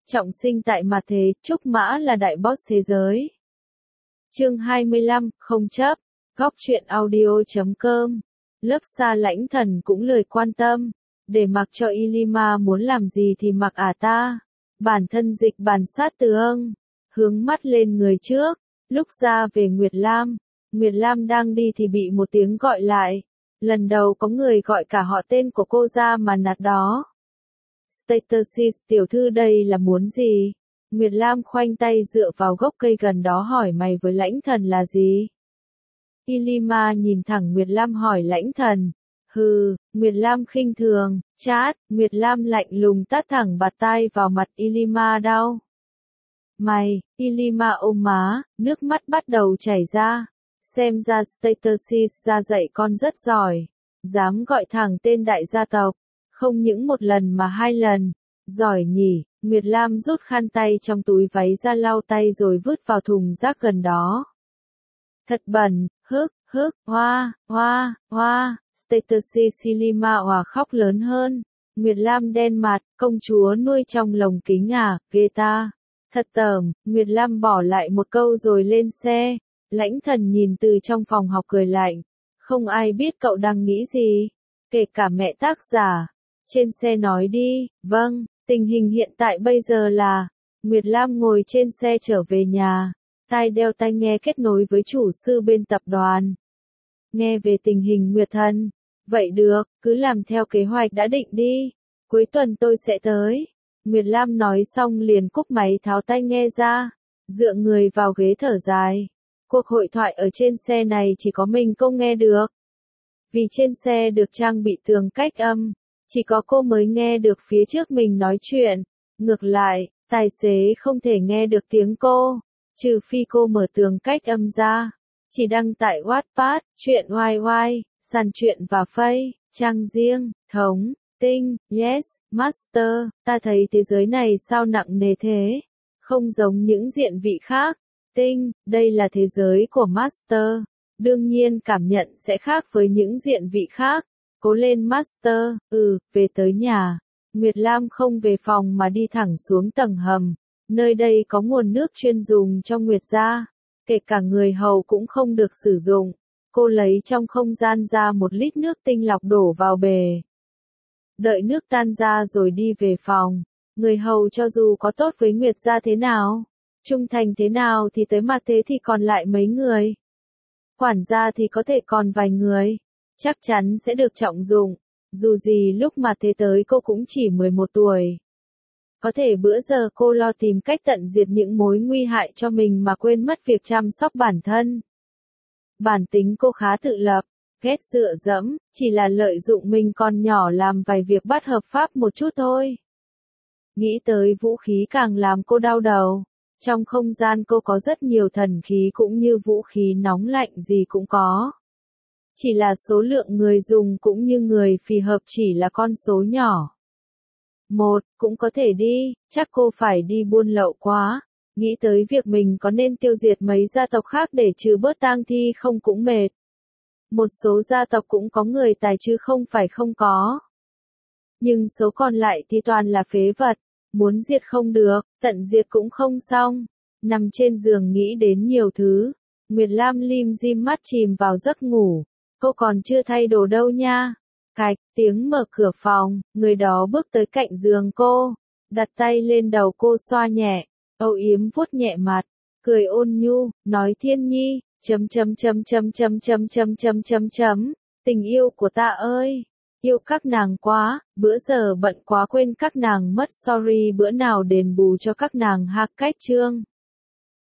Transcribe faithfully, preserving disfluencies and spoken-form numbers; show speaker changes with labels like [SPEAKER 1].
[SPEAKER 1] trọng sinh tại mặt thế, Trúc Mã là đại boss thế giới. Chương hai mươi lăm, không chấp, góc truyện audio chấm com. Lớp Xa Lãnh Thần cũng lười quan tâm, để mặc cho Ylima muốn làm gì thì mặc ả ta. Bản thân dịch bàn sát từ âng, hướng mắt lên người trước, lúc ra về Nguyệt Lam. Nguyệt Lam đang đi thì bị một tiếng gọi lại. Lần đầu có người gọi cả họ tên của cô ra mà nạt đó. Statusis tiểu thư đây là muốn gì? Nguyệt Lam khoanh tay dựa vào gốc cây gần đó hỏi mày với Lãnh Thần là gì? Ylima nhìn thẳng Nguyệt Lam hỏi Lãnh Thần. Hừ, Nguyệt Lam khinh thường, chát, Nguyệt Lam lạnh lùng tát thẳng bạt tai vào mặt Ylima đau. Mày, Ylima ôm má, nước mắt bắt đầu chảy ra. Xem ra Statusis ra dạy con rất giỏi, dám gọi thẳng tên đại gia tộc, không những một lần mà hai lần, giỏi nhỉ. Nguyệt Lam rút khăn tay trong túi váy ra lau tay rồi vứt vào thùng rác gần đó. Thật bẩn, hức, hức, hoa, hoa, hoa, Statusis Ylima hòa khóc lớn hơn. Nguyệt Lam đen mặt, công chúa nuôi trong lồng kính à, ghê ta. Thật tởm, Nguyệt Lam bỏ lại một câu rồi lên xe. Lãnh Thần nhìn từ trong phòng học cười lạnh. Không ai biết cậu đang nghĩ gì, kể cả mẹ tác giả. Trên xe nói đi, vâng, tình hình hiện tại bây giờ là, Nguyệt Lam ngồi trên xe trở về nhà, tai đeo tai nghe kết nối với chủ sư bên tập đoàn. Nghe về tình hình Nguyệt Thần, vậy được, cứ làm theo kế hoạch đã định đi, cuối tuần tôi sẽ tới. Nguyệt Lam nói xong liền cúp máy tháo tai nghe ra, dựa người vào ghế thở dài. Cuộc hội thoại ở trên xe này chỉ có mình cô nghe được. Vì trên xe được trang bị tường cách âm, chỉ có cô mới nghe được phía trước mình nói chuyện. Ngược lại, tài xế không thể nghe được tiếng cô, trừ phi cô mở tường cách âm ra. Chỉ đăng tại Wattpad, truyện oai oai, sàn truyện và Face, trang riêng, thống, tinh, yes, master. Ta thấy thế giới này sao nặng nề thế, không giống những diện vị khác. Tinh, đây là thế giới của Master, đương nhiên cảm nhận sẽ khác với những diện vị khác. Cố lên Master, ừ, về tới nhà. Nguyệt Lam không về phòng mà đi thẳng xuống tầng hầm. Nơi đây có nguồn nước chuyên dùng cho Nguyệt gia, kể cả người hầu cũng không được sử dụng. Cô lấy trong không gian ra một lít nước tinh lọc đổ vào bể. Đợi nước tan ra rồi đi về phòng. Người hầu cho dù có tốt với Nguyệt gia thế nào, trung thành thế nào thì tới mặt thế thì còn lại mấy người. Quản gia thì có thể còn vài người, chắc chắn sẽ được trọng dụng. Dù gì lúc mà thế tới cô cũng chỉ mười một tuổi. Có thể bữa giờ cô lo tìm cách tận diệt những mối nguy hại cho mình mà quên mất việc chăm sóc bản thân. Bản tính cô khá tự lập, ghét dựa dẫm, chỉ là lợi dụng mình còn nhỏ làm vài việc bất hợp pháp một chút thôi. Nghĩ tới vũ khí càng làm cô đau đầu. Trong không gian cô có rất nhiều thần khí cũng như vũ khí nóng lạnh gì cũng có. Chỉ là số lượng người dùng cũng như người phì hợp chỉ là con số nhỏ. Một, cũng có thể đi, chắc cô phải đi buôn lậu quá. Nghĩ tới việc mình có nên tiêu diệt mấy gia tộc khác để trừ bớt tang thi không cũng mệt. Một số gia tộc cũng có người tài chứ không phải không có. Nhưng số còn lại thì toàn là phế vật. Muốn diệt không được, tận diệt cũng không xong. Nằm trên giường nghĩ đến nhiều thứ. Nguyệt Lam lim dim mắt chìm vào giấc ngủ. Cô còn chưa thay đồ đâu nha. Cạch, tiếng mở cửa phòng, người đó bước tới cạnh giường cô. Đặt tay lên đầu cô xoa nhẹ, âu yếm vuốt nhẹ mặt. Cười ôn nhu, nói Thiên Nhi, chấm chấm chấm chấm chấm chấm chấm chấm chấm chấm. Tình yêu của ta ơi. Yêu các nàng quá, bữa giờ bận quá quên các nàng mất, sorry, bữa nào đền bù cho các nàng ha. Cách chương